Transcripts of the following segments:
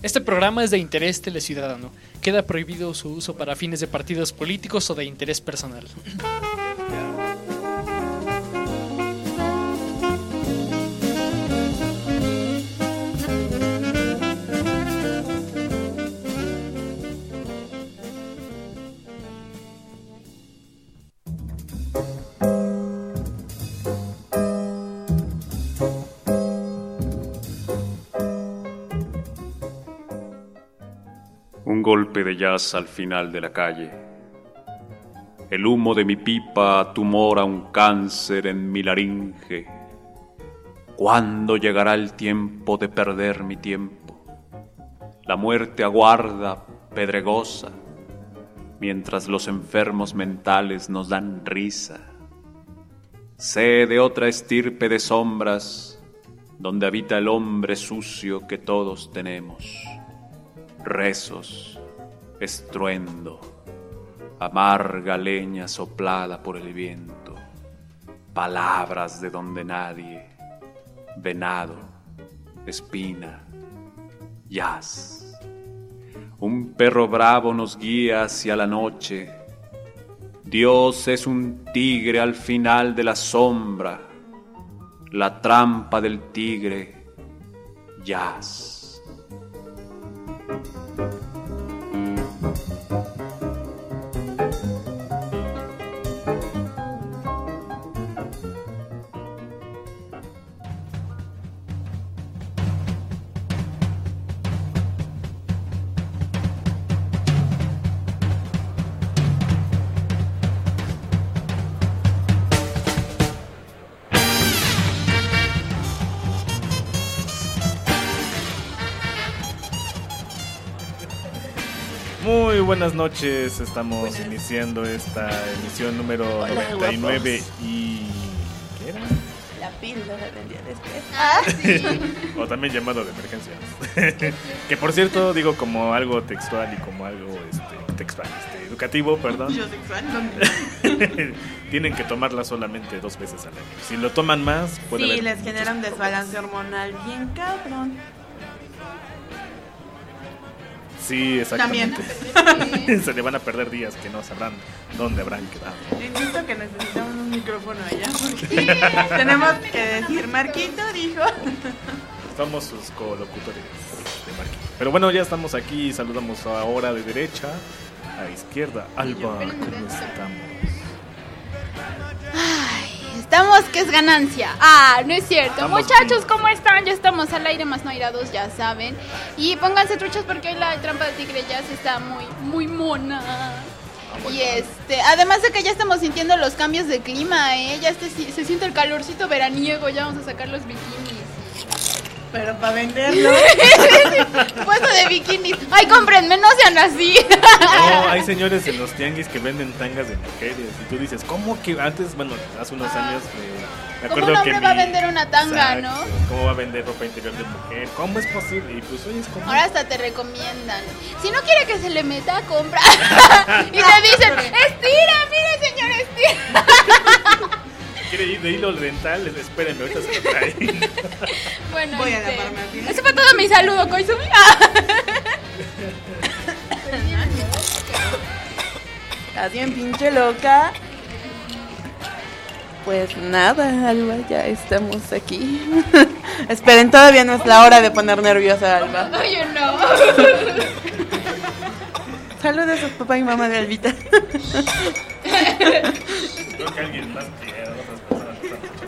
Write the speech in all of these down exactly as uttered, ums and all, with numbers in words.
Este programa es de interés teleciudadano. Queda prohibido su uso para fines de partidos políticos o de interés personal. Un golpe de jazz al final de la calle. El humo de mi pipa tumora un cáncer en mi laringe. ¿Cuándo llegará el tiempo de perder mi tiempo? La muerte aguarda, pedregosa, mientras los enfermos mentales nos dan risa. Sé de otra estirpe de sombras, donde habita el hombre sucio que todos tenemos. Rezos, estruendo, amarga leña soplada por el viento, palabras de donde nadie, venado, espina, jazz. Un perro bravo nos guía hacia la noche. Dios es un tigre al final de la sombra, la trampa del tigre, jazz. Muy buenas noches, estamos buenas. iniciando esta emisión número Hola, noventa y nueve guapos. Y... ¿qué era? La píldora del día después. Ah, sí. O también llamado de emergencia. Que por cierto, digo como algo textual y como algo este, textual, este, educativo, perdón. Yo sexual. Tienen que tomarla solamente dos veces al año. Si lo toman más, puede sí, haber les genera un desbalance hormonal bien cabrón. Sí, exactamente. También. Se le van a perder días que no sabrán dónde habrán quedado. Insisto que necesitamos un micrófono allá. Porque tenemos que decir, Marquito dijo. Somos sus colocutores de Marquito. Pero bueno, ya estamos aquí. Saludamos ahora de derecha a izquierda. Alba, ¿cómo estamos? Ay, estamos que es ganancia. Ah, no es cierto. Estamos Muchachos, bien. ¿cómo están? Ya estamos al aire, más no airados, ya saben. Y pónganse truchas porque hoy la trampa de tigre ya se está muy, muy mona. Ah, bueno. Y este, además de que ya estamos sintiendo los cambios de clima, ¿eh? Ya este, se siente el calorcito veraniego, ya vamos a sacar los bikinis. Pero para venderlo. Puesto de bikinis. Ay, cómprenme, no sean así. No, hay señores en los tianguis que venden tangas de mujeres. Y tú dices, ¿cómo que antes, bueno, hace unos Ah. años me, me ¿Cómo acuerdo un que hombre mi- va a vender una tanga, Exacto. no? ¿Cómo va a vender ropa interior de mujer? ¿Cómo es posible? Y pues oye, es como... Ahora hasta te recomiendan. Si no quiere que se le meta, compra. Y te dicen, estira, mire señor, estira. ¿Quiere ir de hilo dental? Espérenme, ahorita se lo trae. Bueno, Voy a este, la farmacia. ese fue todo mi saludo, Koizumi. Estás bien pinche loca. Pues nada, Alba, ya estamos aquí. Esperen, todavía no es la hora de poner nerviosa a Alba. Oye, no. Saludos a papá y mamá de Albita. Creo que alguien más que otras personas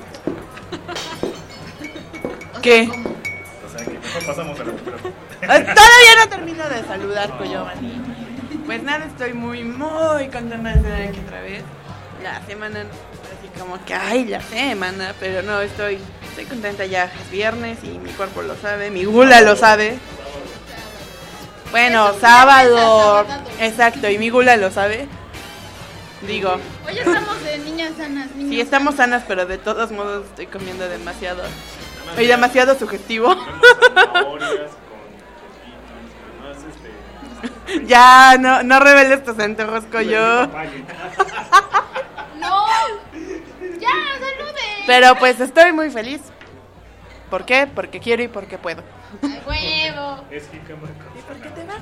están... ¿Qué? O sea, que mejor pasamos a la micrófono. Todavía no termino de saludar, Coyomani. Pues nada, estoy muy, muy contenta de estar aquí otra vez. La semana, así como que, ay, la semana, pero no, estoy, estoy contenta ya. Es viernes y mi cuerpo lo sabe, mi gula lo sabe. Bueno, Es un sábado, viernes a sábado. exacto, y mi gula lo sabe. Digo, Hoy estamos de niñas sanas. Niñas sí, estamos sanas, pero de todos modos estoy comiendo demasiado. Soy demasiado sugestivo. Zanahorias con coquitos, con más este... Ya, no, no reveles tus antojos, Coyo. No. Ya, salude. Pero pues estoy muy feliz. ¿Por qué? Porque quiero y porque puedo. Ay, huevo. eso. Es jícama con ¿Y por qué te vas?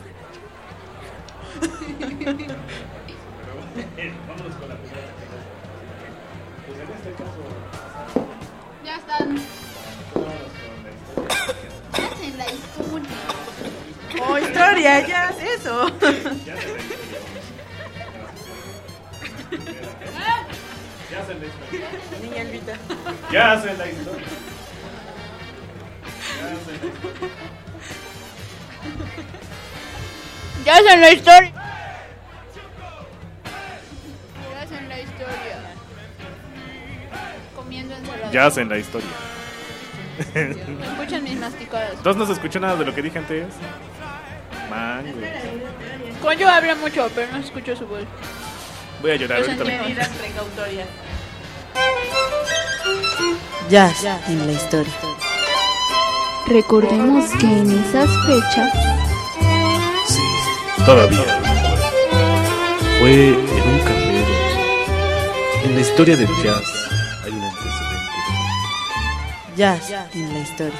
Eh, vámonos con la primera categoría. Pues en este caso, Ya están. vámonos con la historia. Hacen la historia. Oh, historia, ya es eso. Ya hacen la historia. Niña Elvita. Ya hacen la historia. Ya hacen la historia. Ya hacen la historia. Ya hacen la historia. Comiendo ensalada. Ya hacen la historia. Escuchen mis masticadas. Entonces no se escuchó nada de lo que dije antes. Mango. Coño habla mucho, pero no escucho su voz. Voy a llorar ahorita. me- Medidas precautorias. Jazz en la historia. Recordemos que en esas fechas Sí, todavía. Fue en un café. En la historia del jazz hay un antecedente. Jazz en la historia.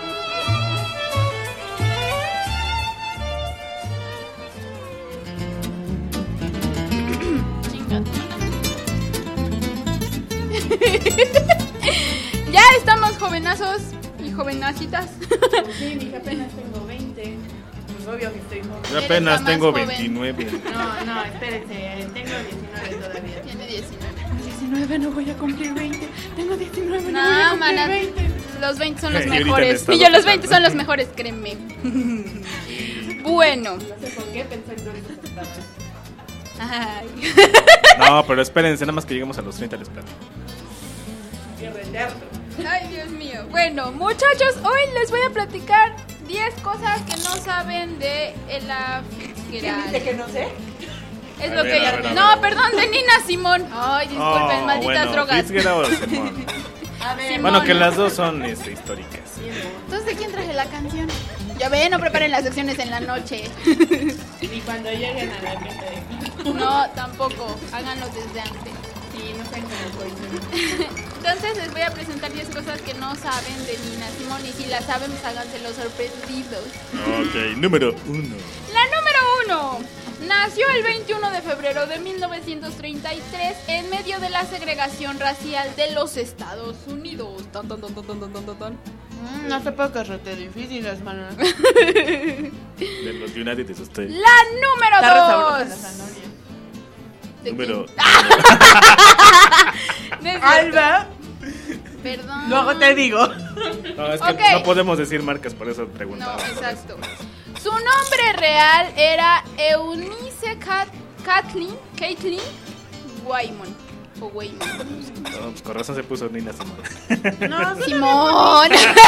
ya estamos jovenazos y jovenacitas. Sí, dije apenas tengo veinte. Pues obvio que estoy joven. Yo Eres apenas la más tengo joven. veintinueve. No, no, espérense, tengo diecinueve todavía. Tiene diecinueve. diecinueve, no voy a cumplir veinte. Tengo diecinueve, no, voy a No, cumplir mana, veinte. los veinte son los Y ahorita en mejores. estado Y yo los final, veinte ¿no? son los mejores, créeme. Bueno. No sé por qué pensé en ahorita estaba. Ay. No, pero espérense, nada más que lleguemos a los treinta les platico. Cierre teatro. Ay, Dios mío. Bueno, muchachos, hoy les voy a platicar diez cosas que no saben de la ¿Quién Fitzgerald. dice que no sé? Es A lo ver, que a yo... ver, a No, ver. perdón, de Nina Simón. Ay, disculpen, Oh, malditas bueno, drogas. Fitzgerald o Simón. A ver, Simón. Bueno, que las dos son este, históricas. Entonces, ¿de quién traje la canción? Ya ven, no preparen las secciones en la noche. y cuando lleguen a la meta de... No, tampoco. Háganlo desde antes. Sí, no sean como coincidencia. Entonces les voy a presentar diez cosas que no saben de Nina Simón. Y si la saben, pues háganse los sorprendidos. Ok, número uno. La número uno. Nació el veintiuno de febrero de mil novecientos treinta y tres en medio de la segregación racial de los Estados Unidos. Tan, tan, tan, tan, tan, tan, tan, tan. Mm, no se puede que rete difícil, hermano. De los United de usted. La número Está re sabrosa la dos. zanahoria. ¿De Número. quién? No es cierto. Alba, Perdón. luego te digo. No, es que Ok. no podemos decir marcas, por eso No, preguntaba. exacto. Su nombre real era Eunice Cat Kathleen Caitlin Waymon o Waymon. No, pues con razón se puso Nina Simón. No, sí. Simón.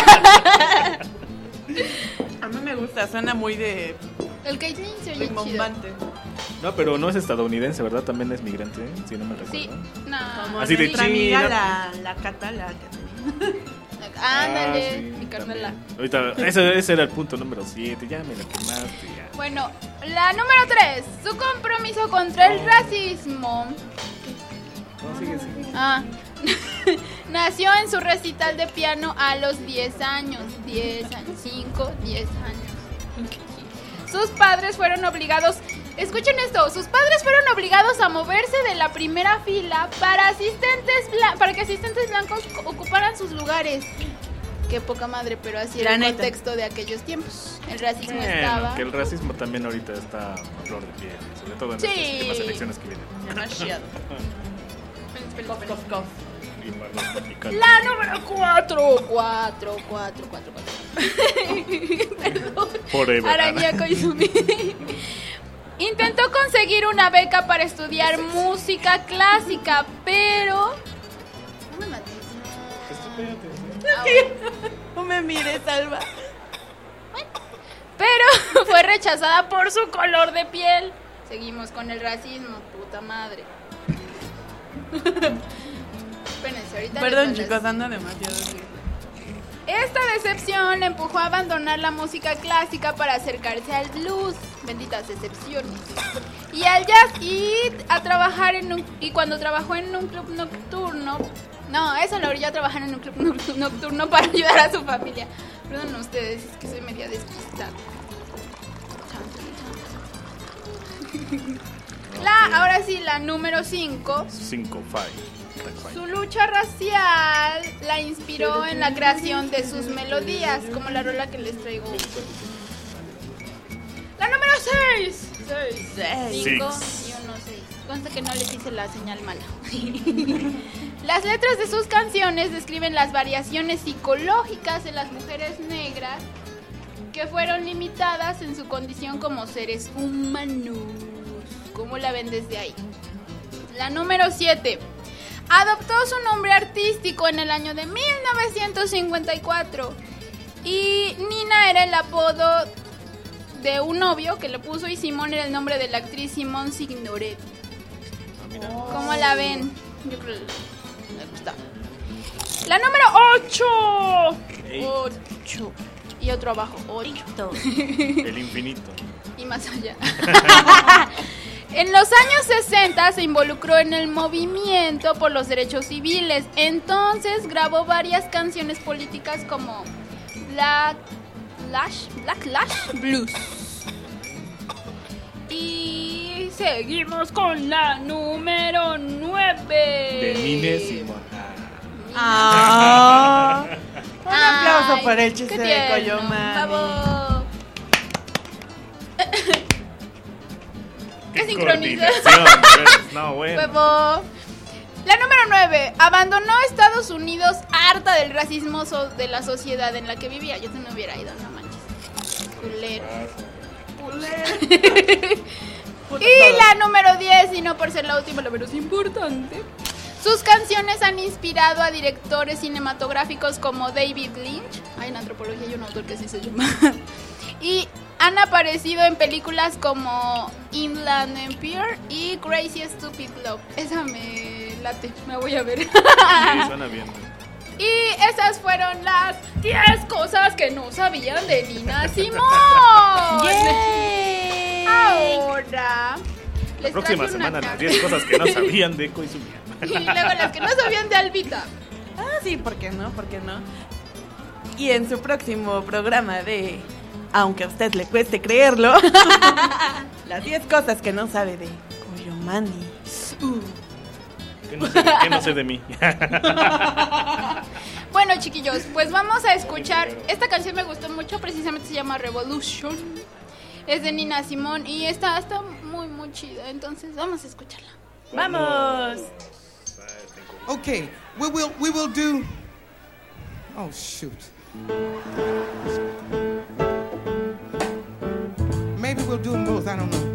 A mí me gusta, suena muy de El Caitlin se oye chido. rimbombante. No, pero no es estadounidense, ¿verdad? También es migrante, ¿eh? Si no me recuerdo. Sí, no. Como Así de nuestra amiga China. la, la Cata, la que Ándale, Ah, sí, mi carnala. también. Ahorita, ese, ese era el punto número siete, ya me lo quemaste, ya. Bueno, la número tres. Su compromiso contra el racismo. No, sigue, sigue. Ah. Nació en su recital de piano a los diez años. diez años, cinco, diez años. Sus padres fueron obligados, escuchen esto, sus padres fueron obligados a moverse de la primera fila para asistentes bla- para que asistentes blancos ocuparan sus lugares. Qué poca madre, pero así era La el neta. contexto de aquellos tiempos. El racismo Bueno, estaba. que el racismo también ahorita está a flor de piel, sobre todo en Sí. estas últimas elecciones que vienen. demasiado. Cof, cof, cof. Y para los mexicanos. La número cuatro. Cuatro, cuatro, cuatro, cuatro. Perdón. Forever. Arañaco y Sumi. Intentó conseguir una beca para estudiar música clásica, pero... No me mates. Ah, bueno. No me mires, Alba. Pero fue rechazada por su color de piel. Seguimos con el racismo, puta madre. Espérense, ahorita Perdón, les- chicos, ando demasiado. Sí. Esta decepción le empujó a abandonar la música clásica para acercarse al blues. Benditas excepciones. y al jazz y a trabajar en un, y cuando trabajó en un club nocturno, no, eso lo orilló a trabajar en un club nocturno para ayudar a su familia. Perdón ustedes, es que soy media despistada. La, ahora sí, la número cinco. cinco, cinco. Su lucha racial la inspiró en la creación de sus melodías, como la rola que les traigo. La número seis. cinco y uno, seis. Consta que no les hice la señal mala. Las letras de sus canciones describen las variaciones psicológicas de las mujeres negras que fueron limitadas en su condición como seres humanos. ¿Cómo la ven desde ahí? La número siete. Adoptó su nombre artístico en el año de mil novecientos cincuenta y cuatro. Y Nina era el apodo de un novio que le puso, y Simón era el nombre de la actriz Simone Signoret. ¿Cómo la ven? Yo creo que me gusta. La número ocho. ocho. Y otro abajo. ocho. El infinito. Y más allá. En los años sesenta se involucró en el movimiento por los derechos civiles. Entonces grabó varias canciones políticas como Black Lash, Black Lash Blues. Y seguimos con la número nueve. De Nina Simón. Ah. Un aplauso Ay, para el chiste qué de tierno. Coyomani. Bravo. ¿Qué Qué sincroniza? coordinación, pues, no, bueno. Huevo. La número nueve. Abandonó Estados Unidos harta del racismo so- de la sociedad en la que vivía. Yo no hubiera ido, no manches. Culero. Y la número diez, y no por ser la última, la menos importante. Sus canciones han inspirado a directores cinematográficos como David Lynch. Hay en antropología hay un autor que así se llama. Y han aparecido en películas como Inland Empire y Crazy Stupid Love. Esa me late, me voy a ver. Sí, suena bien. Y esas fueron las diez cosas que no sabían de Nina Simón. ¡Yay! Ahora La les próxima traje una semana las carta. diez cosas que no sabían de Eco y Sumia. Y luego las que no sabían de Albita. Ah, sí, ¿por qué no? ¿Por qué no? Y en su próximo programa de Aunque a usted le cueste creerlo, las diez cosas que no sabe de Coyomani. Uh. Que no sé, que no sé de mí. Bueno, chiquillos, pues vamos a escuchar. Esta canción me gustó mucho, precisamente se llama Revolution. Es de Nina Simón y está, está muy, muy chida. Entonces vamos a escucharla. ¡Vamos! Okay, we will we will do. Oh shoot. Maybe we'll do them both. I don't know.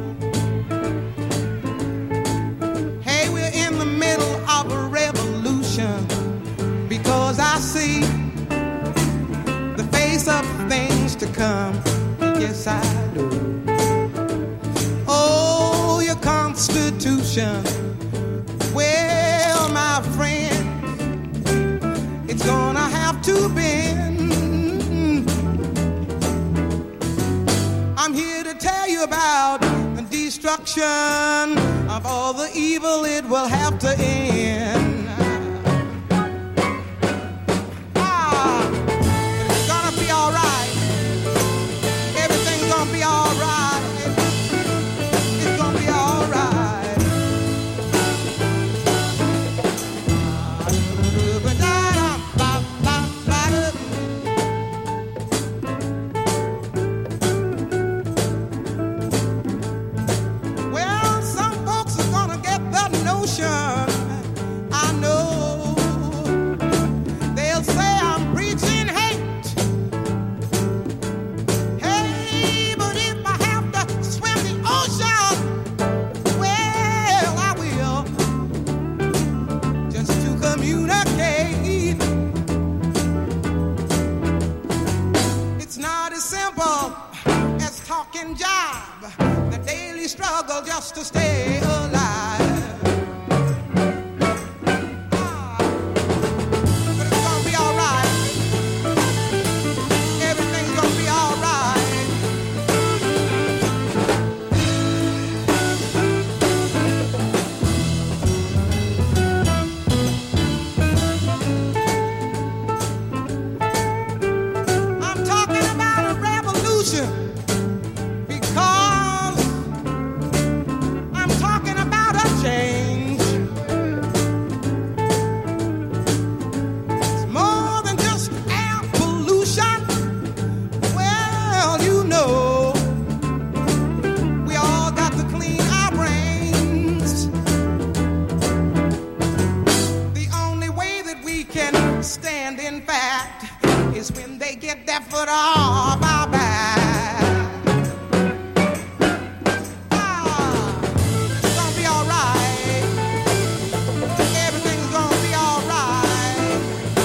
Hey, we're in the middle of a revolution because I see the face of things to come. Yes, I do. Oh, your Constitution. Well, my friend, it's gonna have to bend. I'm here to tell you about the destruction of all the evil. It will have to end. Ah, but it's gonna be all right. Everything's gonna be all right. It's gonna be all right. Well, some folks are gonna get the notion. I know they'll say I'm preaching hate. Hey, but if I have to swim the ocean, well, I will, just to communicate. It's not as simple as talking job, the daily struggle just to stay alive. Ah, but it's gonna be all right. Everything's gonna be all right. in fact, is when they get their foot off our back. Ah, it's gonna be all right. Everything's gonna be all right.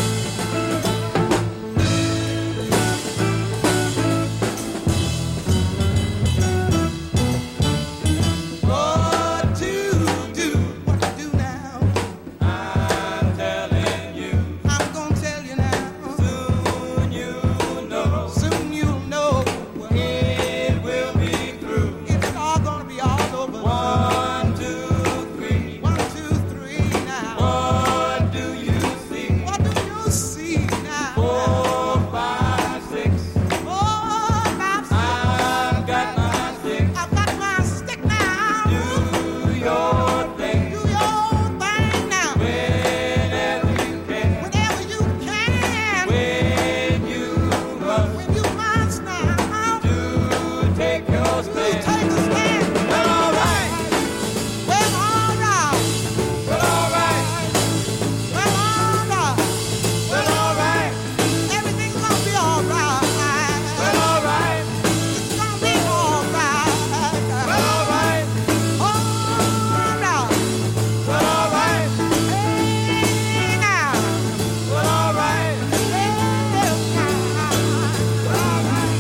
What to do? What to do now? I'm telling you. I'm gonna tell you now. Soon you'll know. Soon you'll know. It will be through. It's all gonna be all over. One, two, three. One, two, three now. What do you see? What do you see now? Four, five, six. Four, five, six. I've got my stick. I've got my stick now. Do your thing. Do your thing now. Whenever you can. Whenever you can. When you must. When you must now. Do take your stand. Do take a stand. Well, all right. Well, all right. Well, all right. Well, all right. Well, all right. Everything's gonna be all right. Well, all right. It's gonna be all right. Well, all right. All right. Well, all right. Hey, now. Well, all right. Hey, now. Well, all right.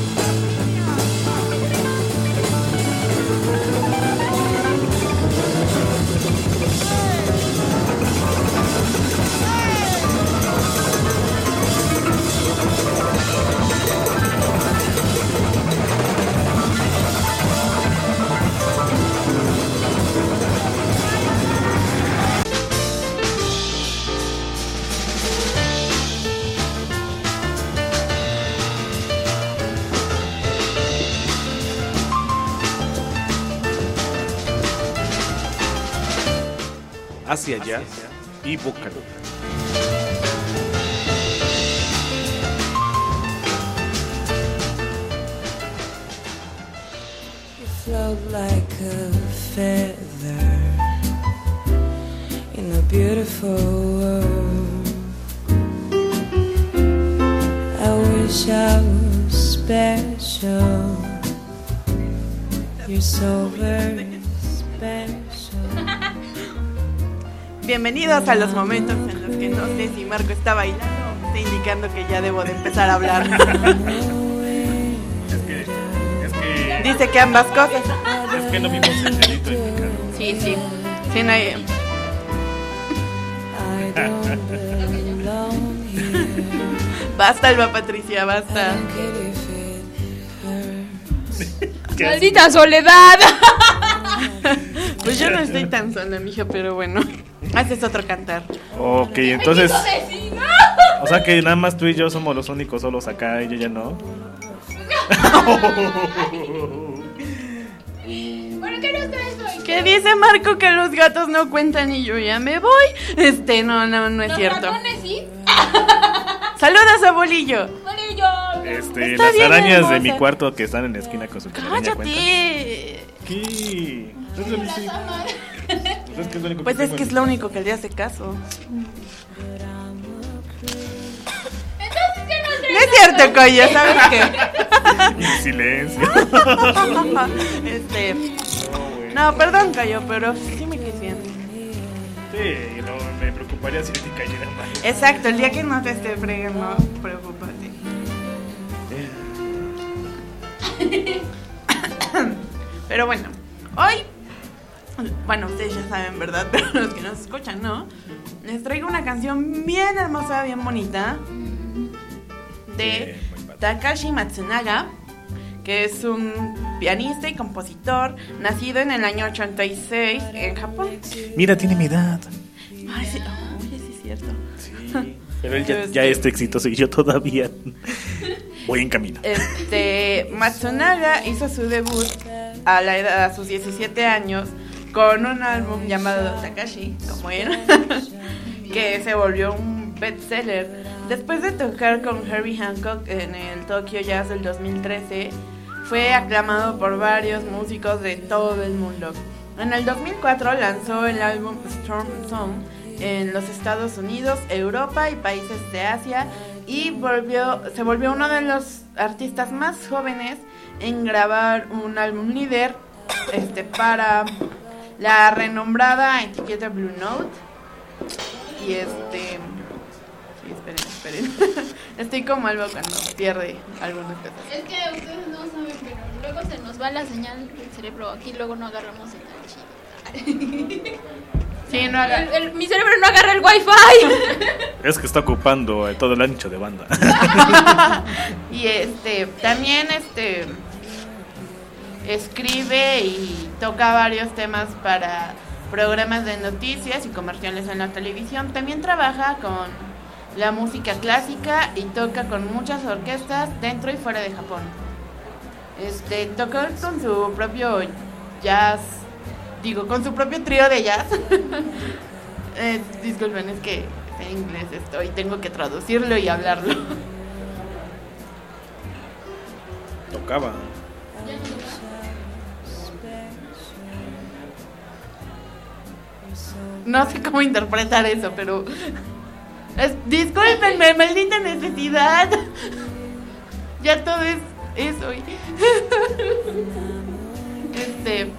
Hacia allá y vocal. Float like a feather in a beautiful world. I wish I was special. You're so very special. Bienvenidos a los momentos en los que no sé si Marco está bailando o me está indicando que ya debo de empezar a hablar. Es que, es que, Dice que ambas cosas. es que no vimos el dedito indicado. Sí, sí. Sí, no hay... I don't belong here. Basta, Alba Patricia, basta. ¡Maldita soledad! Pues yo no estoy tan sola, mija, pero bueno. Haces otro cantar. Ok, entonces, ¡Hijo de sí, no! o sea que nada más tú y yo somos los únicos solos acá, ella ya no. ¿Por qué no ustedes hoy? ¿Qué dice Marco que los gatos no cuentan y yo ya me voy? Este, no, no, no es ¿Los cierto. ratones sí? Saludos a Bolillo. Bolillo. Este, Está las bien arañas hermosa. de mi cuarto que están en la esquina con su telaraña cuentan. Cállate. ¿Qué? Es lo mismo. Pues es que es lo único Pues que es tengo que es en- lo único que le hace caso. Entonces, ¿qué nos No es cierto, Coyo, ¿sabes qué? En silencio. Este. No, perdón, Coyo, pero sí me quisieron. Sí, no me preocuparía si te cayera mal. Exacto, el día que no te esté fregando, preocúpate. Pero bueno, hoy, bueno, ustedes ya saben, ¿verdad? Pero los que nos escuchan, ¿no? Les traigo una canción bien hermosa, bien bonita de Takashi Matsunaga, que es un pianista y compositor nacido en el año ochenta y seis en Japón. Mira, tiene mi edad. Ay, sí, oh, oye, sí es cierto. Sí, pero él ya, ya está exitoso y yo todavía voy en camino. Este, Matsunaga hizo su debut a la edad a sus diecisiete años con un álbum llamado Takashi, como él, que se volvió un bestseller. Después de tocar con Herbie Hancock en el Tokyo Jazz del dos mil trece, fue aclamado por varios músicos de todo el mundo. En el dos mil cuatro lanzó el álbum Storm Song, en los Estados Unidos, Europa y países de Asia, y volvió, se volvió uno de los artistas más jóvenes en grabar un álbum líder este, para la renombrada etiqueta Blue Note. Y este... Sí, esperen, esperen. Estoy como algo cuando pierde algunas cosas. Es que ustedes no saben, pero luego se nos va la señal del cerebro. Aquí luego no agarramos señal chida. Sí, no haga... el, el, mi cerebro no agarra el wifi. Es que está ocupando eh, todo el ancho de banda. Y este, también este escribe y toca varios temas para programas de noticias y comerciales en la televisión. También trabaja con la música clásica y toca con muchas orquestas dentro y fuera de Japón. Este, tocó con su propio jazz, digo, con su propio trío de jazz. eh, disculpen, es que en inglés esto y tengo que traducirlo y hablarlo. Tocaba. No sé cómo interpretar eso, pero... Es, discúlpenme, maldita necesidad. Ya todo es eso. Este...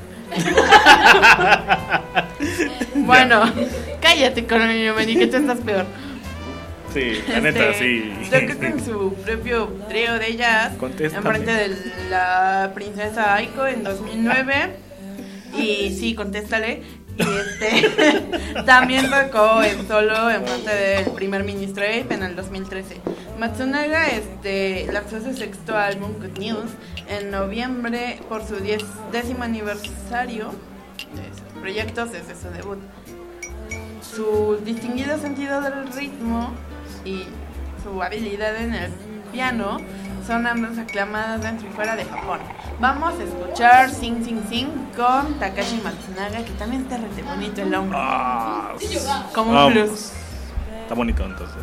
Bueno, cállate, Coronel Meni, que tú estás peor. Sí, la neta, sí. Toca con su propio trío de jazz enfrente de la princesa Aiko en dos mil nueve. Y sí, contéstale. Y este también tocó en solo en frente del primer ministro Abe en el dos mil trece. Matsunaga este, lanzó su sexto álbum Good News en noviembre por su diez, décimo aniversario de sus proyectos desde su debut. Su distinguido sentido del ritmo y su habilidad en el piano son ambas aclamadas dentro y fuera de Japón. Vamos a escuchar Sing Sing Sing con Takashi Matsunaga, que también está re bonito el hombre. Ah, Como un vamos. blues. Está bonito entonces.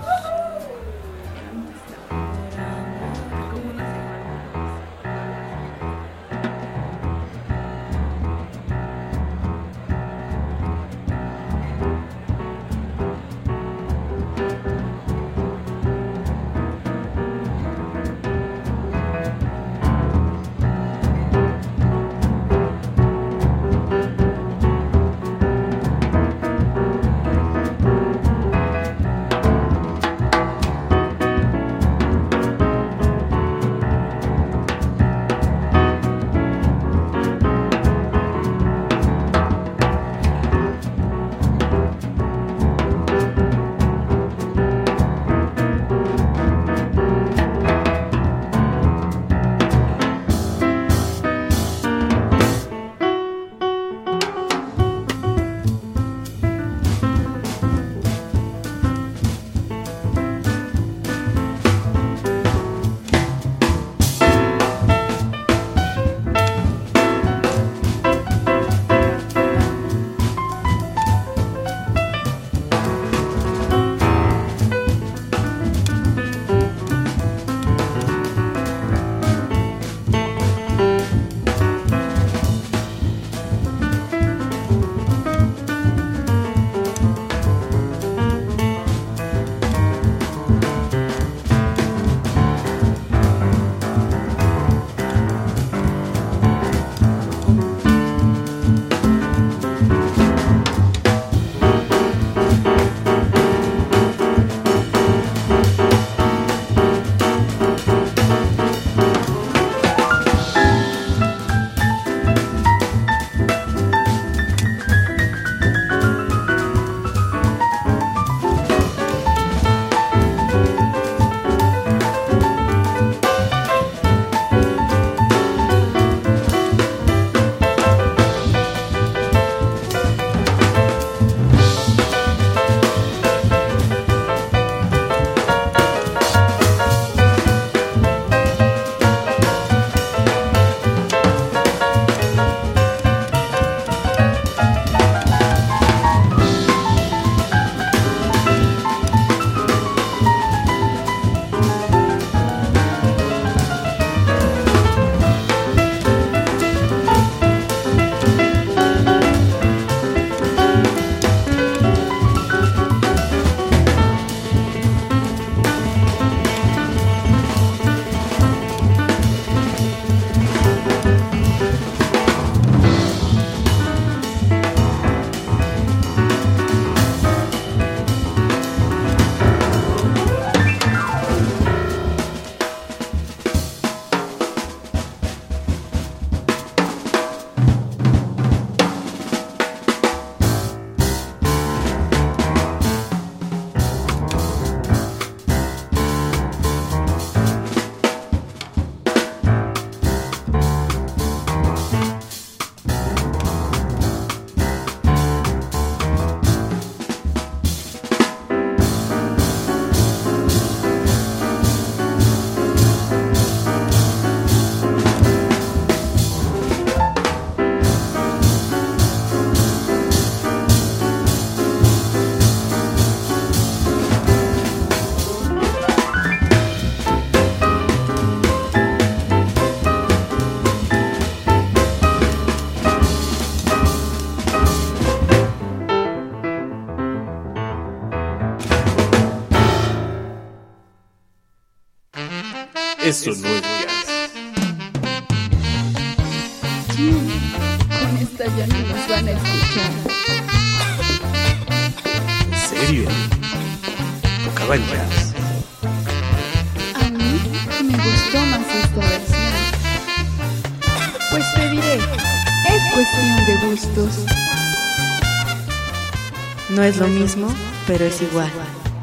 Thank Eso no es jazz. Con esta ya no nos van a escuchar. ¿En serio? Tocaba el jazz. A mí me gustó más esta versión. Pues te diré, es cuestión de gustos. No es lo mismo, pero es igual.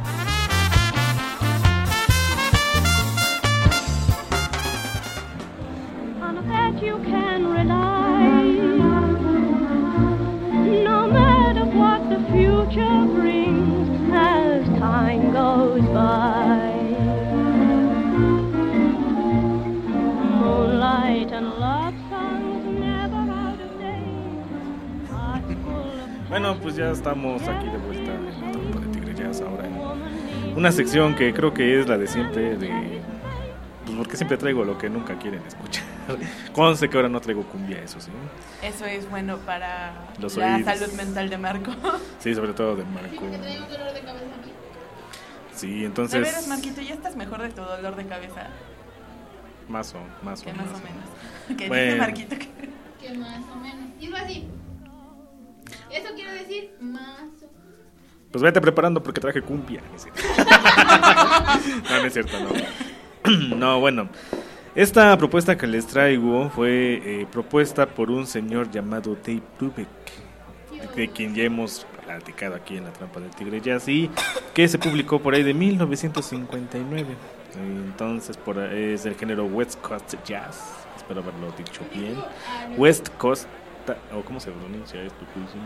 Bueno, pues ya estamos aquí de vuelta en la Trompa de Tigre Jazz, ahora en una sección que creo que es la de siempre, de pues porque siempre traigo lo que nunca quieren escuchar. Conste que ahora no traigo cumbia, eso sí. Eso es bueno para Los la oídos. salud mental de Marco. Sí, sobre todo de Marco. Que traigo un dolor de cabeza a mí. Sí, De entonces veras, Marquito, ya estás mejor de tu dolor de cabeza. más o más o Que más más. o menos. Que Bueno. dice Marquito que... Que más o menos. Y es así. Eso quiere decir más o menos. Pues vete preparando porque traje cumbia. No, es cierto. No, no es cierto, no. No, bueno. Esta propuesta que les traigo fue eh, propuesta por un señor llamado Dave Brubeck, de quien ya hemos platicado aquí en La Trampa del Tigre Jazz, y que se publicó por ahí de mil novecientos cincuenta y nueve. Entonces, por, es del género West Coast Jazz. Espero haberlo dicho bien. West Coast, o ¿cómo se pronuncia esto?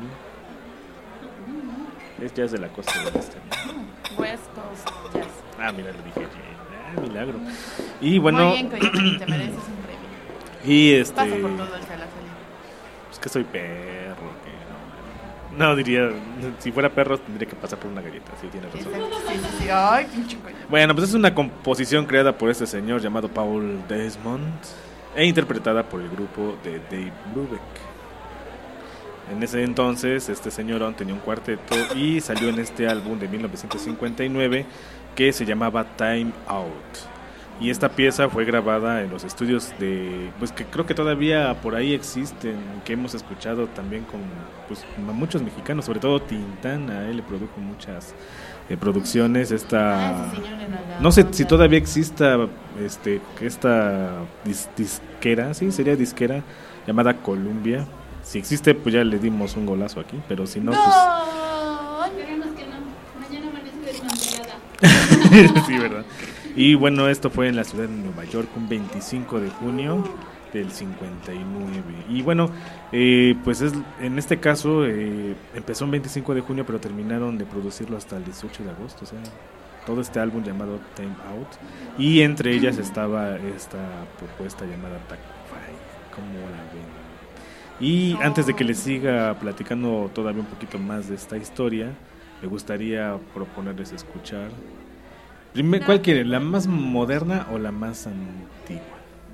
Es jazz de la costa del este, ¿no? West Coast Jazz. Ah, mira, lo dije bien. Ah, milagro. Y bueno. Muy bien, Coyote, te mereces un premio. Y este. Pasa por todo el Salafel. Pues que soy perro. Que no, no diría. Si fuera perro, tendría que pasar por una galleta. Sí, tiene razón. Sí, sí, sí. Ay, pinche Coyote. Bueno, pues es una composición creada por este señor llamado Paul Desmond e interpretada por el grupo de Dave Brubeck. En ese entonces, este señorón tenía un cuarteto y salió en este álbum de mil novecientos cincuenta y nueve que se llamaba Time Out. Y esta pieza fue grabada en los estudios de, pues que creo que todavía por ahí existen, que hemos escuchado también con pues, muchos mexicanos, sobre todo Tintán, a él le produjo muchas eh, producciones. Esta, Ah, ese señor era la no sé onda. si todavía exista este, esta dis- disquera, sí, sería disquera, llamada Columbia. Si existe, pues ya le dimos un golazo aquí, pero si no, pues... No, Esperemos que no. Mañana amanece desmantelada. Sí, ¿verdad? Y bueno, esto fue en la ciudad de Nueva York un veinticinco de junio del cincuenta y nueve. Y bueno, eh, pues es, en este caso eh, empezó un veinticinco de junio, pero terminaron de producirlo hasta el dieciocho de agosto. O sea, todo este álbum llamado Time Out. Y entre ellas estaba esta propuesta llamada Tac Five. ¿Cómo la ven? Y antes de que les siga platicando todavía un poquito más de esta historia, me gustaría proponerles escuchar. Primer, ¿cuál quieren? ¿La más moderna o la más antigua?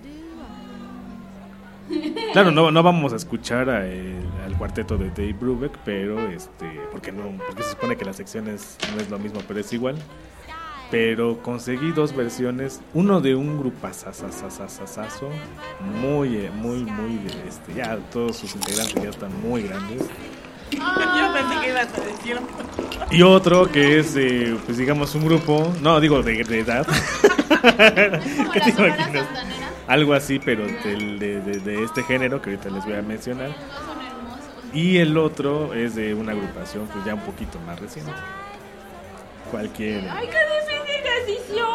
Claro, no, no vamos a escuchar a el, al cuarteto de Dave Brubeck, pero este, porque no, porque se supone que la sección es, no es lo mismo, pero es igual. Pero conseguí dos versiones, uno de un grupazazazazazazo, muy, eh, muy, muy, este, ya todos sus integrantes ya están muy grandes. yo pensé que ibas a decir. Y otro que es, eh, pues digamos, un grupo, no, digo, de, de edad. Como ¿Qué la te Sonora imaginas? Santanera. Algo así, pero del- de, de, de este género que ahorita les voy a mencionar. No son hermosos. Y el otro es de una agrupación pues ya un poquito más reciente. Cualquiera. ¡Ay, qué difícil decisión!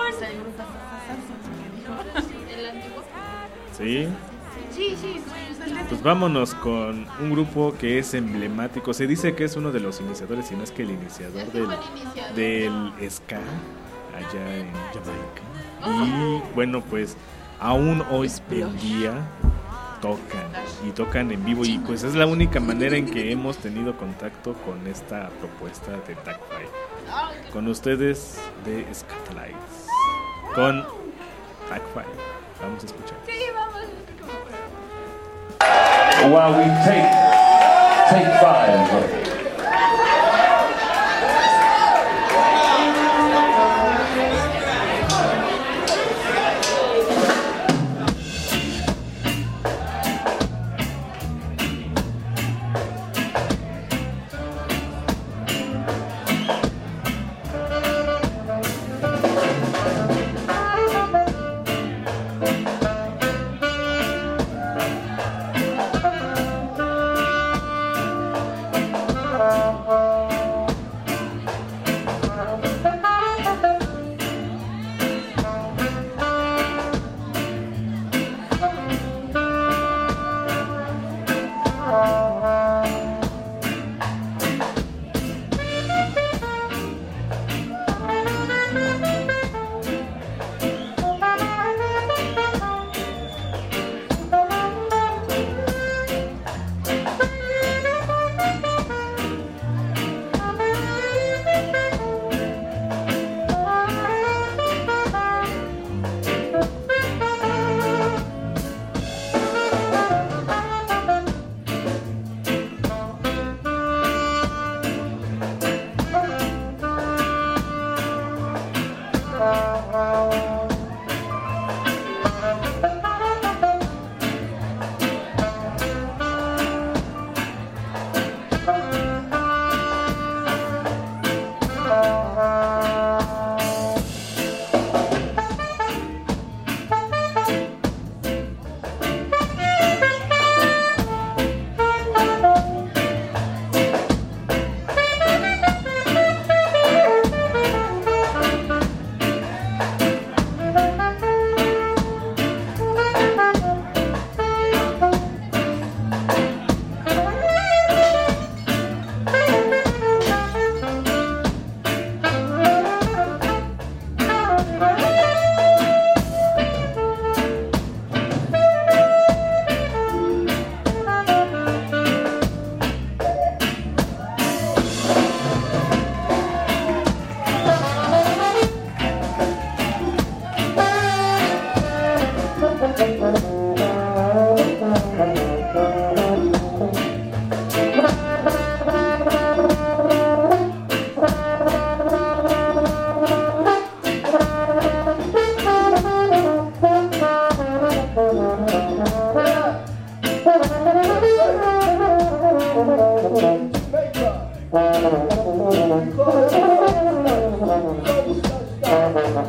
¿El antiguo? ¿Sí? Sí, sí. Pues vámonos con un grupo que es emblemático. Se dice que es uno de los iniciadores, si no es que el iniciador del, del ska allá en Jamaica. Y bueno, pues aún hoy en día tocan y tocan en vivo, y pues es la única manera en que hemos tenido contacto con esta propuesta de Tac Five. Con ustedes de Scatolites, con Tac Five. Vamos a escuchar. Sí, vamos. While we take, take five.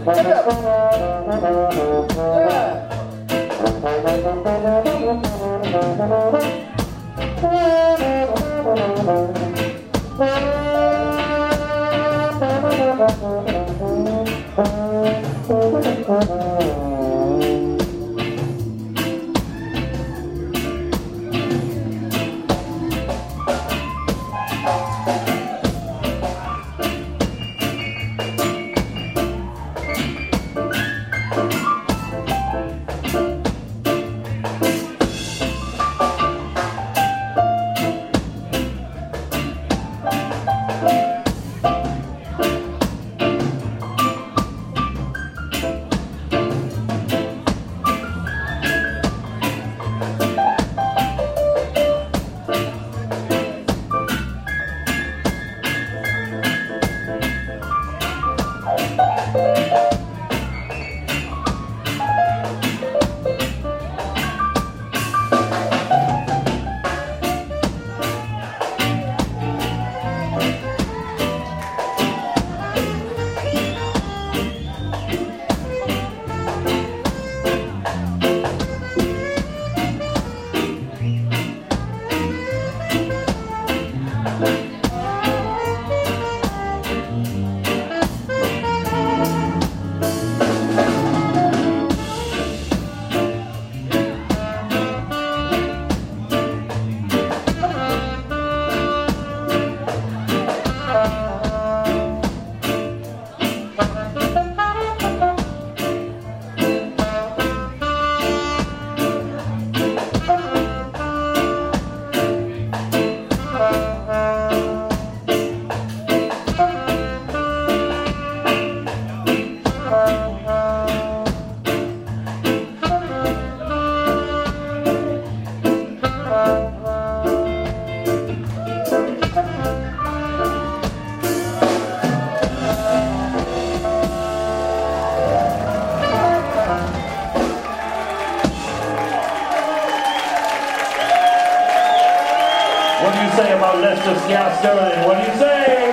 What do you say about Lester Scout Sterling? What do you say?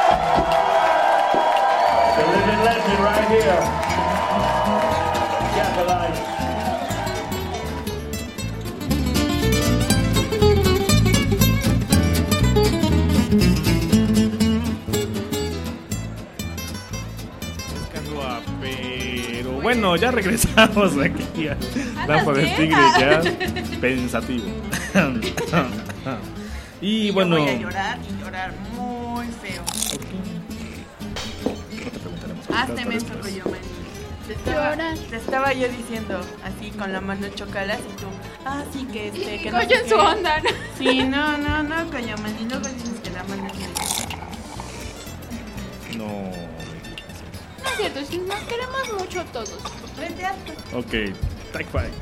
The living legend right here. Capitalize. Pero bueno, ya regresamos aquí a Lampa del Tigre, ya pensativo. Y Y bueno, yo voy a llorar y llorar muy feo. no te preguntaremos. Hazte ahorita, menso, después. Coyoman. Te estaba, Llorar. te estaba yo diciendo así con la mano chocalas y tú, ah, sí, que este, que no Coyo sé en qué. su onda, ¿no? Sí, no, no, no, Coyoman. Y luego dices que la mano es No. No es cierto, si nos queremos mucho todos. Vete asco. Ok, Tag Five.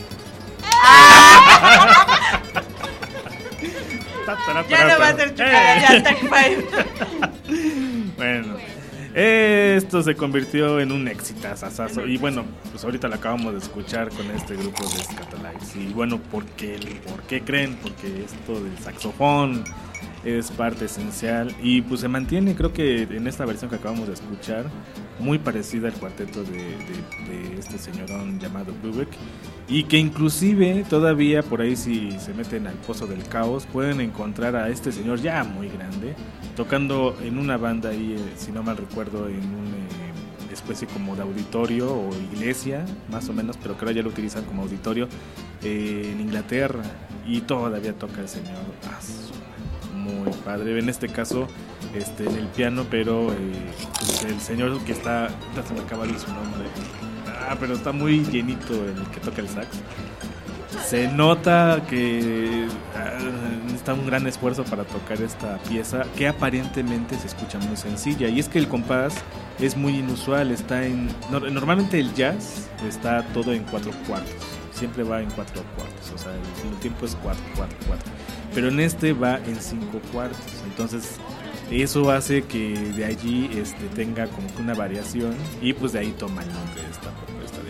Ya no va a ser chocada, ya Tag Five. Bueno, esto se convirtió en un exitazazazo. Y bueno, pues ahorita lo acabamos de escuchar con este grupo de Scatalites. Y bueno, ¿por qué? ¿Por qué creen? Porque esto del saxofón es parte esencial. Y pues se mantiene, creo que en esta versión que acabamos de escuchar, muy parecida al cuarteto de, de, de este señorón llamado Brubeck. Y que inclusive todavía por ahí, si se meten al Pozo del Caos, pueden encontrar a este señor ya muy grande tocando en una banda ahí, eh, si no mal recuerdo, en una eh, especie como de auditorio o iglesia, más o menos, pero creo ya lo utilizan como auditorio, eh, en Inglaterra, y todavía toca el señor. Ah, muy padre, en este caso este, en el piano, pero eh, pues el señor que está, ya se me acaba de su nombre, ah, pero está muy llenito el que toca el sax. Se nota que uh, necesita un gran esfuerzo para tocar esta pieza, que aparentemente se escucha muy sencilla. Y es que el compás es muy inusual. Está en no, normalmente el jazz está todo en cuatro cuartos. Siempre va en cuatro cuartos. O sea, el, el tiempo es cuatro, cuatro, cuatro. Pero en este va en cinco cuartos. Entonces eso hace que de allí este, tenga como que una variación. Y pues de ahí toma el nombre de esta propuesta llamada Tag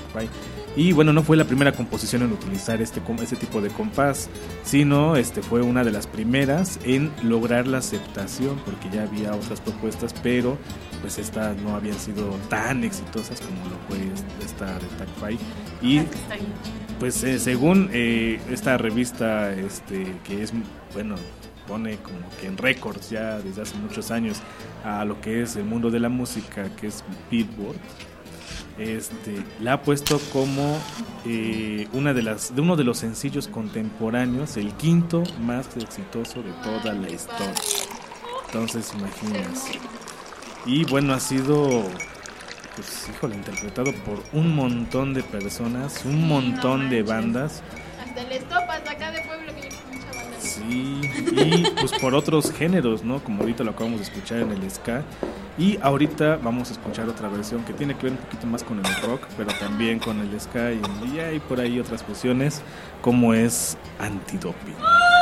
Tuck-Pie. Y bueno, no fue la primera composición en utilizar este, este tipo de compás, sino este, fue una de las primeras en lograr la aceptación, porque ya había otras propuestas, pero pues estas no habían sido tan exitosas como lo fue esta de Tuck-Pie. Y pues eh, según eh, esta revista este, que es, bueno, pone como que en récords ya desde hace muchos años a lo que es el mundo de la música, que es Billboard, este, la ha puesto como eh, una de las de uno de los sencillos contemporáneos, el quinto más exitoso de toda la historia. Entonces, imagínense. Y bueno, ha sido, pues, híjole, interpretado por un montón de personas, un montón de bandas. Hasta el Estopas de acá de Pueblo, que yo no mucha banda. Sí, y pues por otros géneros, ¿no? Como ahorita lo acabamos de escuchar en el ska. Y ahorita vamos a escuchar otra versión que tiene que ver un poquito más con el rock, pero también con el ska, y, y hay por ahí otras fusiones, como es Antidoping.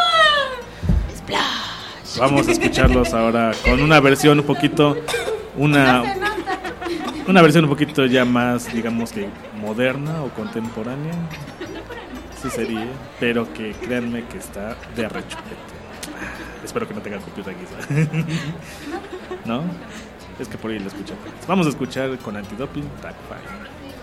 Splash. Vamos a escucharlos ahora con una versión un poquito, una, una versión un poquito ya más, digamos que moderna o contemporánea. Sí sería, pero que créanme que está de rechupete. Ah, espero que no tenga computer aquí, ¿no? Es que por ahí lo escuché. Vamos a escuchar con Antidoping, Tuck-Pie.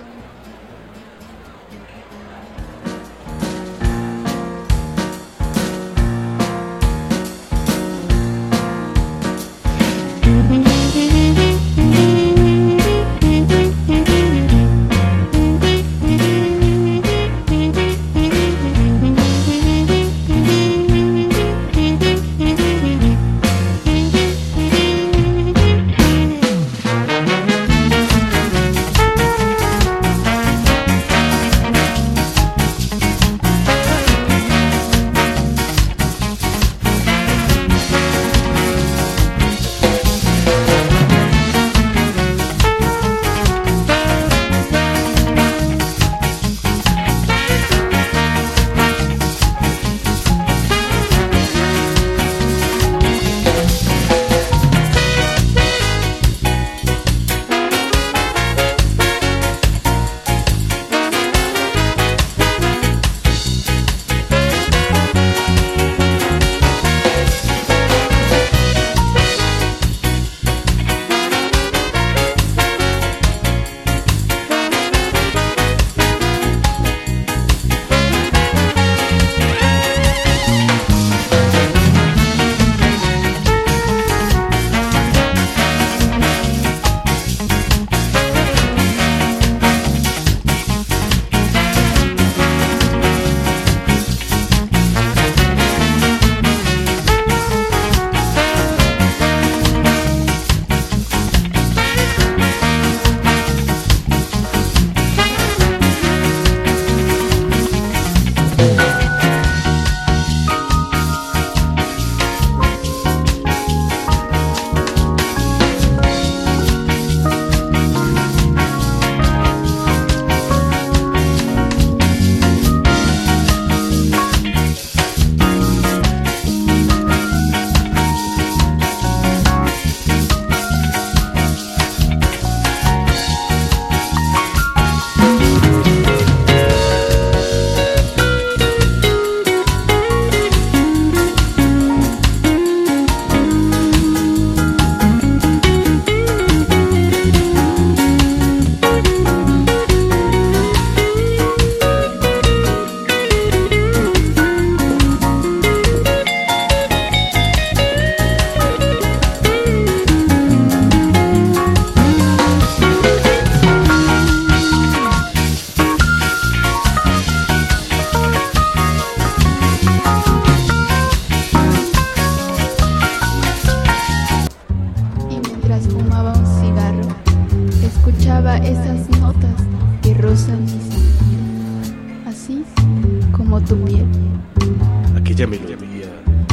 Aquella melodía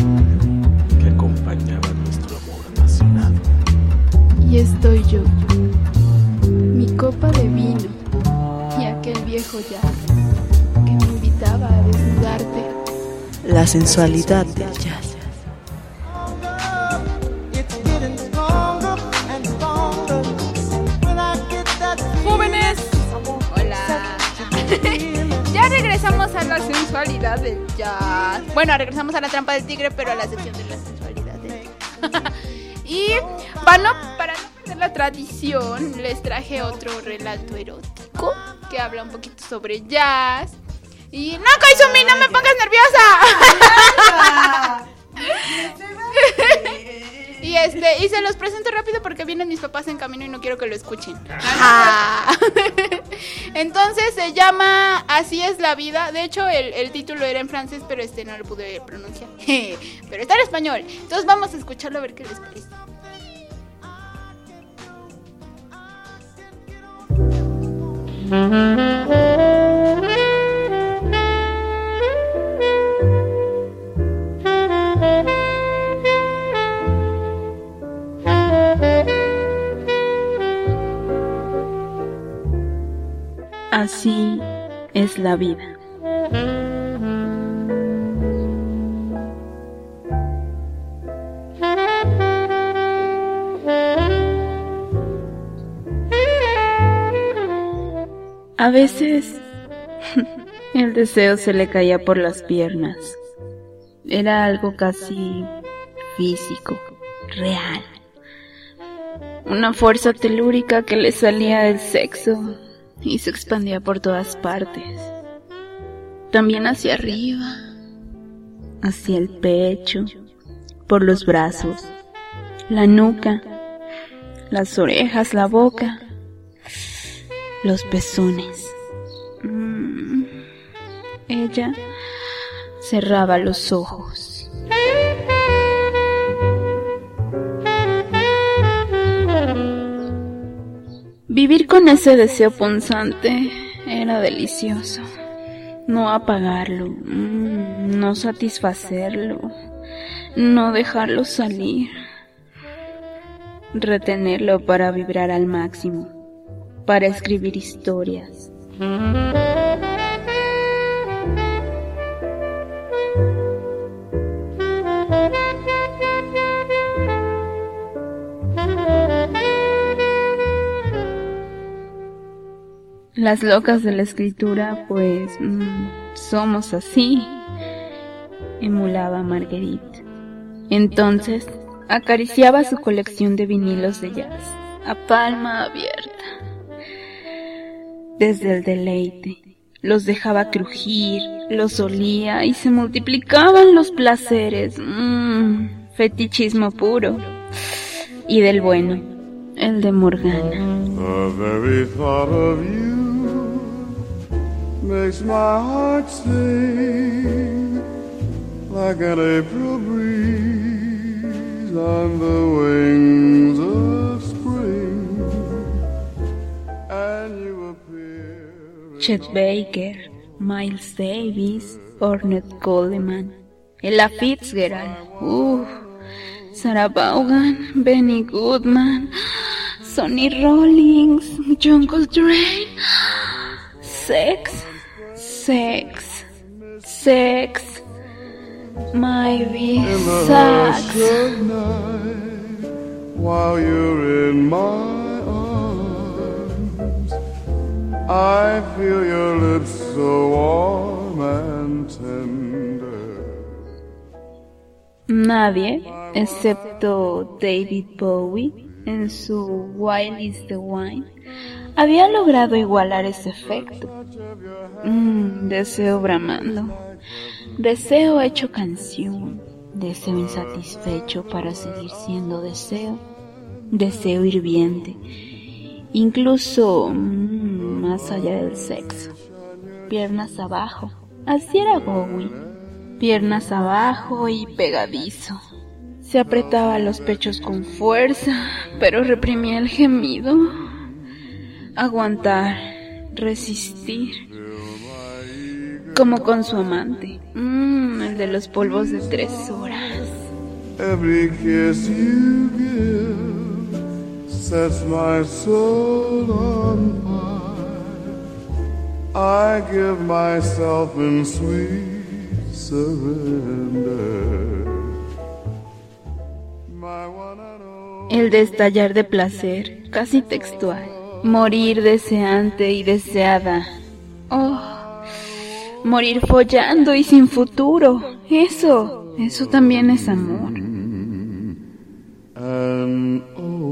que acompañaba nuestro amor apasionado. Y estoy yo, mi copa de vino y aquel viejo jazz que me invitaba a desnudarte. La sensualidad del jazz. ¡Jóvenes! Hola. Ya regresamos a la sensualidad del jazz. Bueno, regresamos a la trampa del tigre, pero a la sección de la sensualidad del jazz. Y para no, para no perder la tradición, les traje otro relato erótico que habla un poquito sobre jazz. Y no, Koizumi, no me pongas nerviosa. Y este, y se los presento rápido porque vienen mis papás en camino y no quiero que lo escuchen. Ah. Entonces se llama Así es la vida. De hecho el, el título era en francés, pero este no lo pude pronunciar. Pero está en español. Entonces vamos a escucharlo a ver qué les parece. Así es la vida. A veces el deseo se le caía por las piernas. Era algo casi físico, real. Una fuerza telúrica que le salía del sexo y se expandía por todas partes. También hacia arriba, hacia el pecho, por los brazos, la nuca, las orejas, la boca, los pezones. Mm. Ella cerraba los ojos. Vivir con ese deseo punzante era delicioso. No apagarlo, mm, no satisfacerlo, no dejarlo salir. Retenerlo para vibrar al máximo, para escribir historias. Las locas de la escritura, pues, mmm, somos así, emulaba Marguerite. Entonces, acariciaba su colección de vinilos de jazz, a palma abierta. Desde el deleite, los dejaba crujir, los olía y se multiplicaban los placeres. Mmm, fetichismo puro. Y del bueno, el de Morgana. The very thought of you makes my heart sing like an April breeze on the wings of spring, and you appear. Chet Baker, Miles Davis, Ornette Coleman, Ella Fitzgerald, uh, Sarah Vaughan, Benny Goodman, Sonny Rollins, John Coltrane. Sex, sex, sex, my sex. While you're in my arms, I feel your lips so warm and tender. Nadie, excepto David Bowie, en su Wild is the Wine, había logrado igualar ese efecto. Mm, deseo bramando, deseo hecho canción, deseo insatisfecho para seguir siendo deseo, deseo hirviente, incluso mm, más allá del sexo. Piernas abajo, así era Bowie, piernas abajo y pegadizo. Se apretaba los pechos con fuerza, pero reprimía el gemido. Aguantar, resistir, como con su amante, mm, el de los polvos de tres horas. Every kiss you give sets my soul on fire. I give myself in sweet surrender. El destallar de placer, casi textual. Morir deseante y deseada, Oh, morir follando y sin futuro. Eso, eso también es amor. And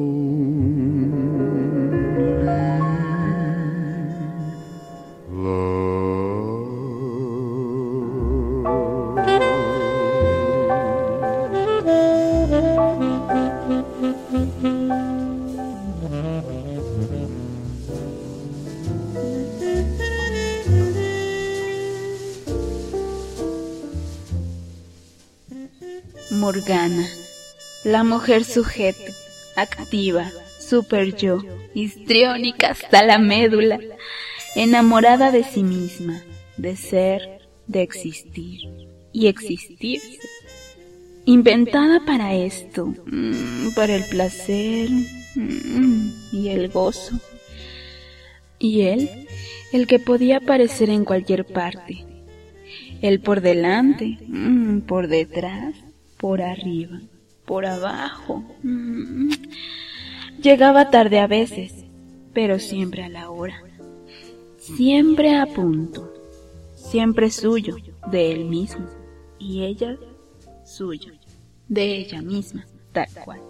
Morgana, la mujer sujeto, activa, super yo, histriónica hasta la médula, enamorada de sí misma, de ser, de existir y existirse. Inventada para esto, mmm, para el placer mmm, y el gozo. Y él, el que podía aparecer en cualquier parte. Él por delante, mmm, por detrás, por arriba, por abajo. Mm. Llegaba tarde a veces, pero siempre a la hora. Siempre a punto. Siempre suyo, de él mismo. Y ella, suyo, de ella misma, tal cual.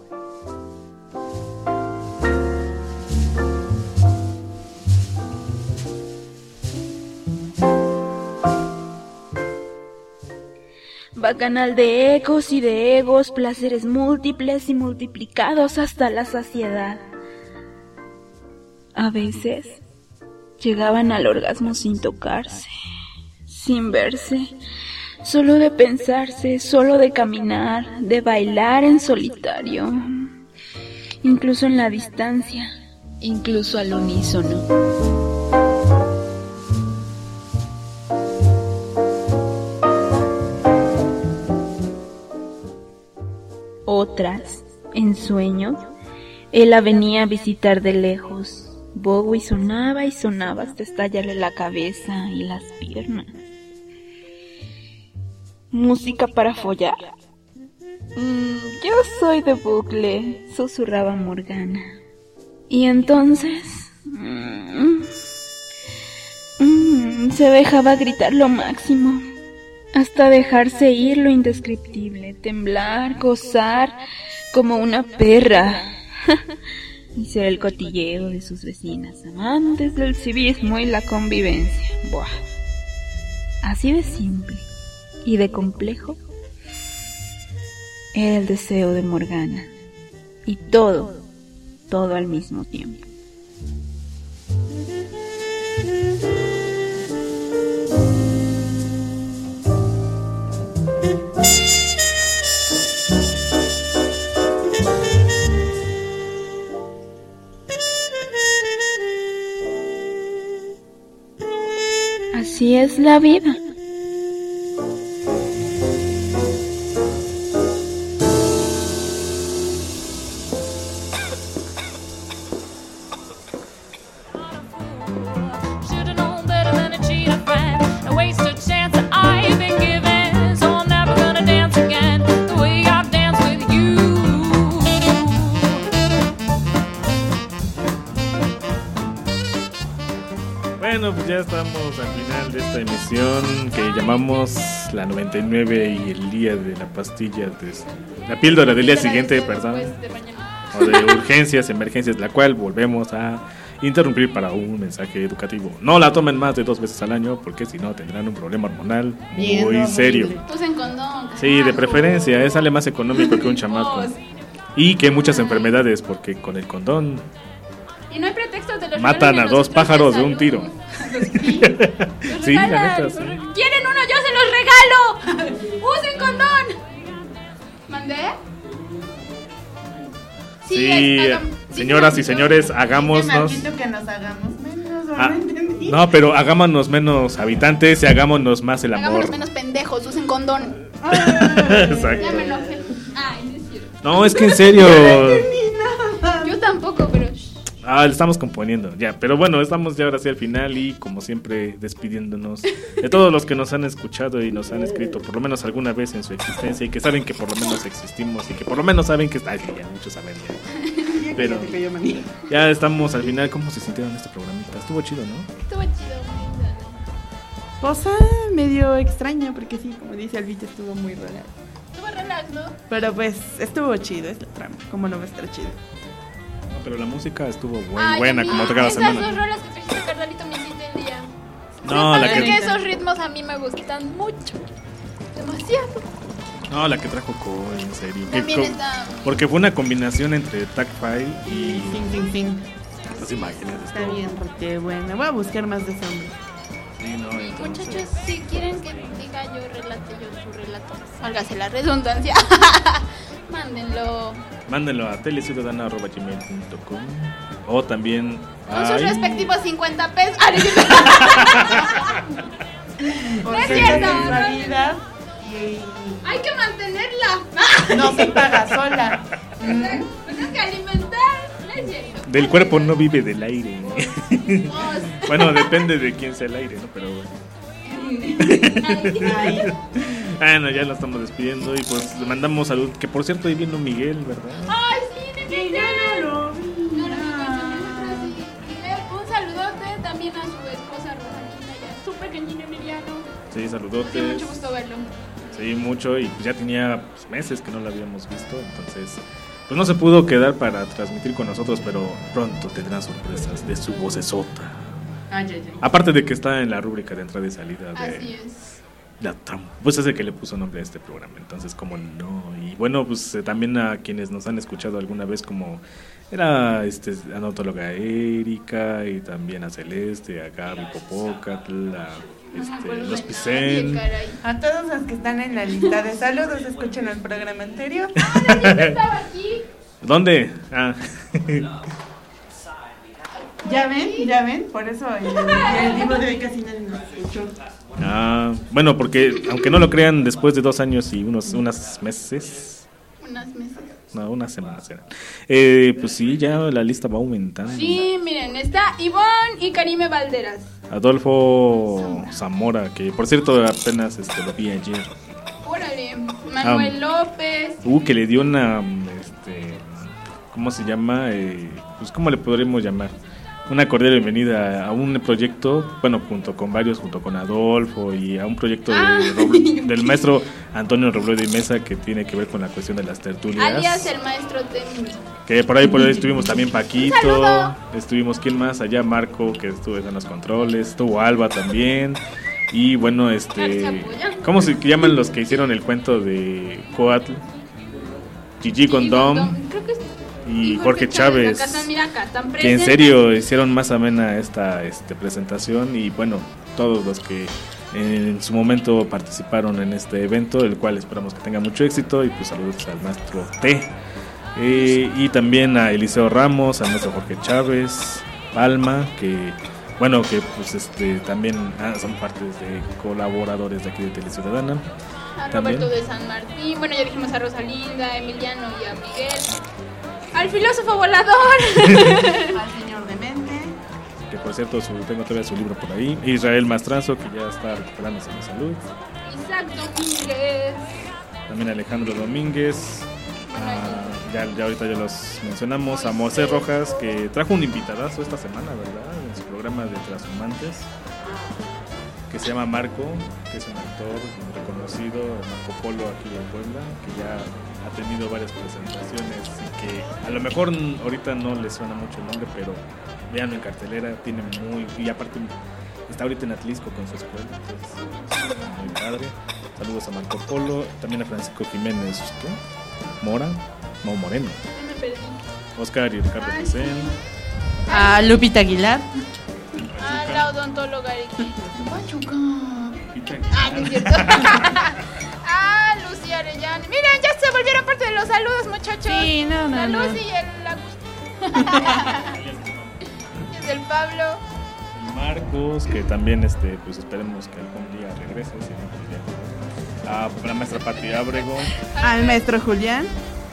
Bacanal de ecos y de egos, placeres múltiples y multiplicados hasta la saciedad. A veces llegaban al orgasmo sin tocarse, sin verse, solo de pensarse, solo de caminar, de bailar en solitario, incluso en la distancia, incluso al unísono. Otras, en sueños, él la venía a visitar de lejos. Bowie sonaba y sonaba hasta estallarle la cabeza y las piernas. ¿Música para follar? Mm, yo soy de bucle, susurraba Morgana. Y entonces mm, mm, se dejaba gritar lo máximo, hasta dejarse ir lo indescriptible, temblar, gozar como una perra y ser el cotilleo de sus vecinas, amantes del civismo y la convivencia. Buah. Así de simple y de complejo era el deseo de Morgana, y todo, todo al mismo tiempo. Así es la vida. Bueno, pues ya estamos al final de esta emisión que llamamos la noventa y nueve y el día de la pastilla, de, la píldora del día siguiente, perdón, o de urgencias, emergencias, la cual volvemos a interrumpir para un mensaje educativo. No la tomen más de dos veces al año, porque si no tendrán un problema hormonal muy Bien, serio. Usen condón. Sí, de preferencia, es sale más económico que un chamaco. Y que muchas enfermedades, porque con el condón y no hay pretextos de los matan a dos pájaros de un tiro. Sí, la neta, sí. ¿Quieren uno? Yo se los regalo. Usen condón. ¿Mandé? Sí, sí, hagam- señoras y señores, hagámonos. Que nos hagamos menos, ¿o ah, no entendí? No, pero hagámonos menos habitantes y hagámonos más el amor. Hagámonos menos pendejos, usen condón. Exacto. Ya me enojé. Ay, no es cierto. No, es que en serio. Yo tampoco, pero Ah, le estamos componiendo, ya, pero bueno, estamos ya ahora sí al final y como siempre despidiéndonos de todos los que nos han escuchado y nos han escrito por lo menos alguna vez en su existencia y que saben que por lo menos existimos y que por lo menos saben que... Ay, ya, muchos saben ya. Pero ya estamos al final. ¿Cómo se sintieron este programita? Estuvo chido, ¿no? Estuvo chido. Pues ah, medio extraña, porque sí, como dice Alvita, estuvo muy relax. Estuvo relax, ¿no? Pero pues estuvo chido, es la trama. ¿Cómo no va a estar chido? No, pero la música estuvo bu- Ay, buena, a mí como toca la esas semana. dos rolas que trajiste, carnalito, me hiciste el día. No, la Es que que, esos ritmos a mí me gustan mucho. Demasiado. no, la que trajo Cole, en serio. Que También co- está... Porque fue una combinación entre Tagfile y... Fin, fin, fin. Las imágenes. Está estuvo- bien, re buena. Voy a buscar más de ese hombre. Sí, no, entonces- Muchachos, si quieren que diga yo, relate yo su relato, válgase la redundancia. Mándenlo Mándenlo a teleciudadana arroba gmail punto com o también con sus ay, respectivos cincuenta pesos. Ah, no es Por cierto, su no. sexualidad y Hay que mantenerla. no se paga sola. Tengo que alimentar. No es cierto. del cuerpo no vive del aire. Pues, Bueno, depende de quién sea el aire, ¿no? Pero Ay, bueno, ya lo estamos despidiendo y pues le mandamos salud. Que por cierto, ahí vino Miguel, ¿verdad? Ay, sí, de que Miguel. yo no lo vi. No, no, no, no, sí. Miguel, un saludote también a su esposa Rosalina y a su pequeñino Emiliano. Sí, Sí, saludotes. mucho gusto verlo. Sí, mucho. Y pues ya tenía pues, meses que no la habíamos visto. Entonces, pues no se pudo quedar para transmitir con nosotros, pero pronto tendrá sorpresas de su vocesota. Ay, ay, ay. Aparte de que está en la rúbrica de entrada y salida de Así es. la trama. Pues es el que le puso nombre a este programa. Entonces, como no. Y bueno, pues eh, también a quienes nos han escuchado alguna vez, como era este anatóloga Erika, y también a Celeste, a Gaby Popocatl, a este, los Picen. A todos los que están en la lista de saludos, escuchen el programa anterior. Estaba aquí. ¿Dónde? Ah. Ya ven, ya ven, por eso el, el vivo de hoy casi nadie nos escuchó. Ah, bueno, porque aunque no lo crean, después de dos años y unos unas meses, Unas meses. no, unas semanas eran, eh, pues sí, ya la lista va aumentando. Sí, miren, está Ivonne y Karime Valderas. Adolfo Zamora, que por cierto apenas este, lo vi ayer. Órale. Manuel López. Uh, que le dio una, este, ¿cómo se llama? Eh, pues, ¿cómo le podríamos llamar? Una cordial bienvenida a un proyecto, bueno, junto con varios, junto con Adolfo, y a un proyecto de Ah. Roble- del maestro Antonio Robledo y Mesa, que tiene que ver con la cuestión de las tertulias. Alias el maestro Temi. Que por ahí por ahí estuvimos también Paquito, Un saludo. estuvimos quién más allá, Marco, que estuvo en los controles, estuvo Alba también. Y bueno, este, ¿cómo se llaman los que hicieron el cuento de Coatl? Gigi Gondom Creo que es- y Jorge Chávez, Acá están, mira, acá están que en presentes. serio hicieron más amena esta este, presentación. Y bueno, todos los que en su momento participaron en este evento, el cual esperamos que tenga mucho éxito. Y pues saludos al maestro T. Eh, y también a Eliseo Ramos, al maestro Jorge Chávez, Palma, que bueno, que pues este también ah, son partes de colaboradores de aquí de Teleciudadana. A También. Roberto de San Martín. Bueno, ya dijimos a Rosalinda, a Emiliano y a Miguel. Al filósofo volador. Al señor Demente. Que por cierto su, tengo todavía su libro por ahí. Israel Mastranzo, que ya está recuperándose de salud. Isaac Domínguez. También Alejandro Domínguez. Ah, ya, ya ahorita ya los mencionamos. A Moisés Rojas, que trajo un invitadazo esta semana, ¿verdad? En su programa de Transhumantes, que se llama Marco, que es un actor reconocido, Marco Polo, aquí en Puebla, que ya ha tenido varias presentaciones y que a lo mejor n- ahorita no le suena mucho el nombre, pero véanlo en cartelera, tiene muy... y aparte está ahorita en Atlisco con su escuela, entonces muy padre. Saludos a Marco Polo, también a Francisco Jiménez, ¿qué? Mora, no, Moreno, Ya me perdí. Oscar y Ricardo Ay, Pecén, A Lupita Aguilar. A la odontóloga Eriki. Pachuca. Pita Ah, no es cierto. Ah, Lucía Arellano. Miren, ya se volvieron parte de los saludos, muchachos. Sí, no, no, La no. Lucy y el Agustín. Y el del Pablo. Marcos, que también este pues esperemos que algún día regrese, si no, pues ya. A la maestra Pati Ábrego, Al maestro Julián.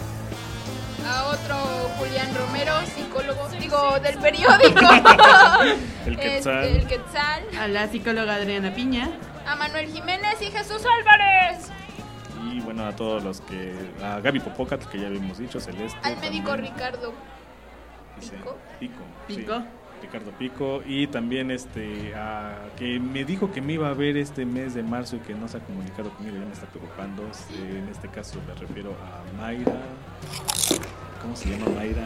A otro Julián Romero, psicólogo, digo, del periódico. El Este, Quetzal. el Quetzal. A la psicóloga Adriana Piña. A Manuel Jiménez y Jesús Álvarez. y bueno, a todos los que, a Gaby Popocatl, que ya habíamos dicho, Celeste, Al médico también, Ricardo. dice, Pico. Pico, sí. Pico. Ricardo Pico, y también este a, que me dijo que me iba a ver este mes de marzo y que no se ha comunicado conmigo, ya me está preocupando. Este, en este caso me refiero a Mayra. ¿Cómo se llama Mayra?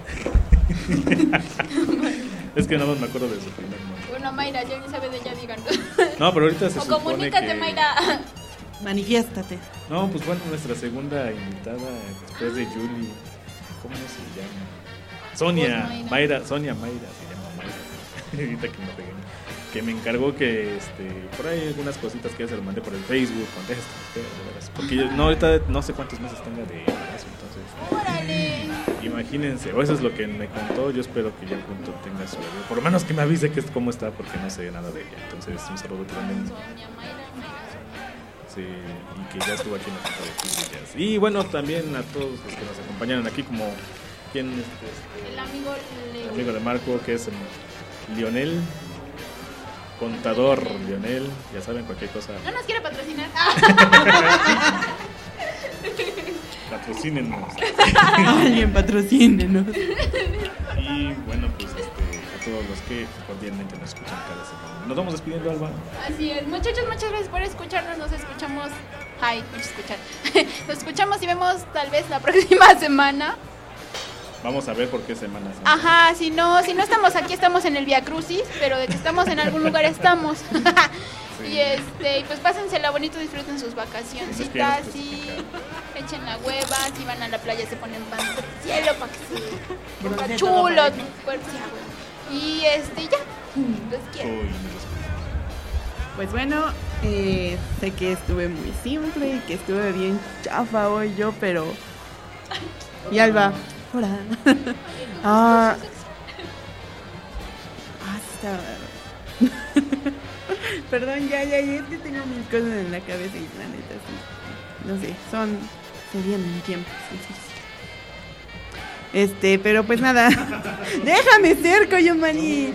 Es que nada más me acuerdo de su primer nombre. Bueno, Mayra, ya ni sabe de ella, digan. No, pero ahorita se o supone comunícate, que... Mayra. Manifiéstate. No, pues bueno, nuestra segunda invitada después de Julie, ¿cómo se llama? Sonia, Pues Mayra. Mayra, Sonia Mayra se llama Mayra. Ahorita que me pegué. Que me encargó que este por ahí algunas cositas que ya se lo mandé por el Facebook, contesta, de veras. Porque yo no ahorita no sé cuántos meses tenga de embarazo, entonces. Órale. Imagínense, o eso es lo que me contó, yo espero que ya pronto tenga su bebé. Por lo menos que me avise que es cómo está, porque no sé nada de ella. Entonces, un saludo grande. Sonia, Mayra, Mayra. Sí, y que ya estuvo aquí en la Casa de Tigrillas. Y bueno, también a todos los que nos acompañaron aquí, como quien este, El amigo el Leo. amigo de Marco, que es um, Lionel, contador Lionel, ya saben, cualquier cosa. ¿No nos quiere patrocinar? Patrocínenos. Alguien patrocínenos. Y bueno, pues este, a todos los que cordialmente nos escuchan cada semana. Nos vamos despidiendo, Alba. Así es. Muchachos, muchas gracias por escucharnos. Nos escuchamos. Ay, por escuchar. Nos escuchamos y vemos tal vez la próxima semana. Vamos a ver por qué semana. Santa. Ajá, si no, si no estamos aquí, estamos en el Via Crucis, pero de que estamos en algún lugar estamos. Sí. Y este, y pues pásensela bonito, disfruten sus vacacioncitas y echen la hueva, si van a la playa se ponen pan del cielo para que se ponga Bronce chulo todo para tu cuerpo. Y este, ya, los quiero. Uy, me los- Pues bueno, eh, sé que estuve muy simple y que estuve bien chafa hoy yo, pero... Y Alba, hola. ah, ah, sí estaba raro. Perdón, ya, ya, ya, es que tengo mil cosas en la cabeza y la neta, sí. No sé, son... Se vienen tiempos difíciles. Este, pero pues nada. Déjame ser, Coyomani.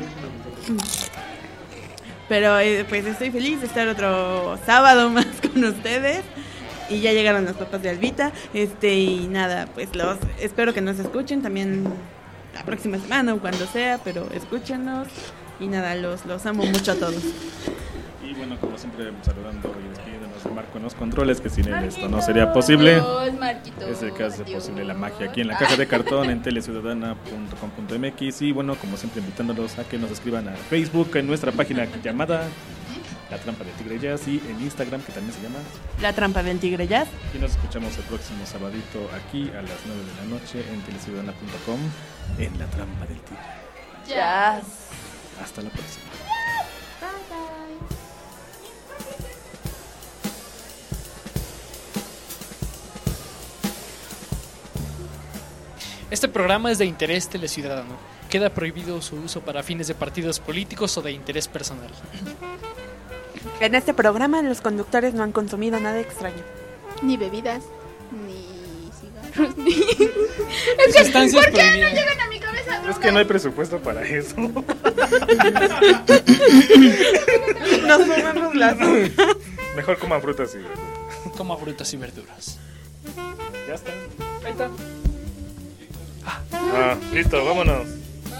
Pero eh, pues estoy feliz de estar otro sábado más con ustedes. Y ya llegaron los papás de Albita. Este, y nada, pues los espero que nos escuchen también la próxima semana o cuando sea, pero escúchenos. Y nada, los, los amo mucho a todos. Y bueno, como siempre, saludando y despidiéndonos de Marco en los controles, que sin él esto no sería posible. Adiós, Marquito. Es el que hace Adiós. posible la magia aquí en la caja de cartón en teleciudadana punto com punto m x. Y bueno, como siempre, invitándolos a que nos escriban a Facebook en nuestra página llamada La Trampa de Tigre Jazz y en Instagram, que también se llama La Trampa del Tigre Jazz. Y nos escuchamos el próximo sabadito aquí a las nueve de la noche en teleciudadana punto com en La Trampa del Tigre. Jazz. Hasta la próxima. Bye, bye. Este programa es de interés teleciudadano. Queda prohibido su uso para fines de partidos políticos o de interés personal. En este programa los conductores no han consumido nada extraño. Ni bebidas, ni cigarros, ni... Es que, Sustancias ¿por qué no prohibidas. llegan a mi cabeza drogas? Es que no hay presupuesto para eso. Nos fumamos las Mejor coman frutas y verduras. Como frutas y verduras. Ya está. Ahí está. Ah, listo, vámonos.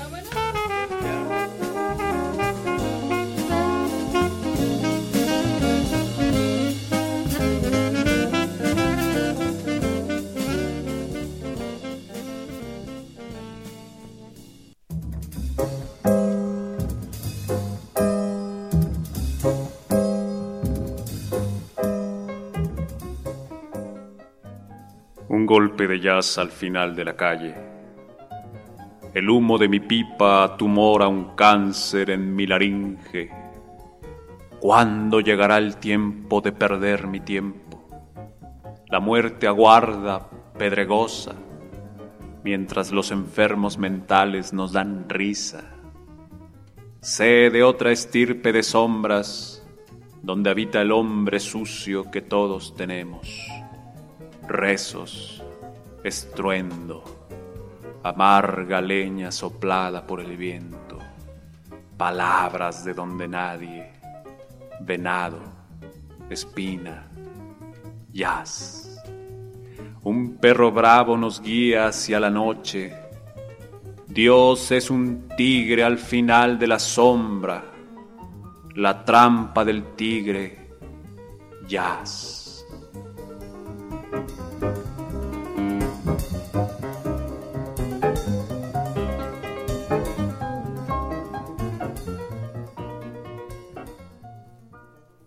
Un golpe de jazz al final de la calle. El humo de mi pipa tumora un cáncer en mi laringe. ¿Cuándo llegará el tiempo de perder mi tiempo? La muerte aguarda, pedregosa, mientras los enfermos mentales nos dan risa. Sé de otra estirpe de sombras, donde habita el hombre sucio que todos tenemos. Rezos, estruendo, amarga leña soplada por el viento, palabras de donde nadie, venado, espina, jazz. Un perro bravo nos guía hacia la noche, Dios es un tigre al final de la sombra, la trampa del tigre, jazz.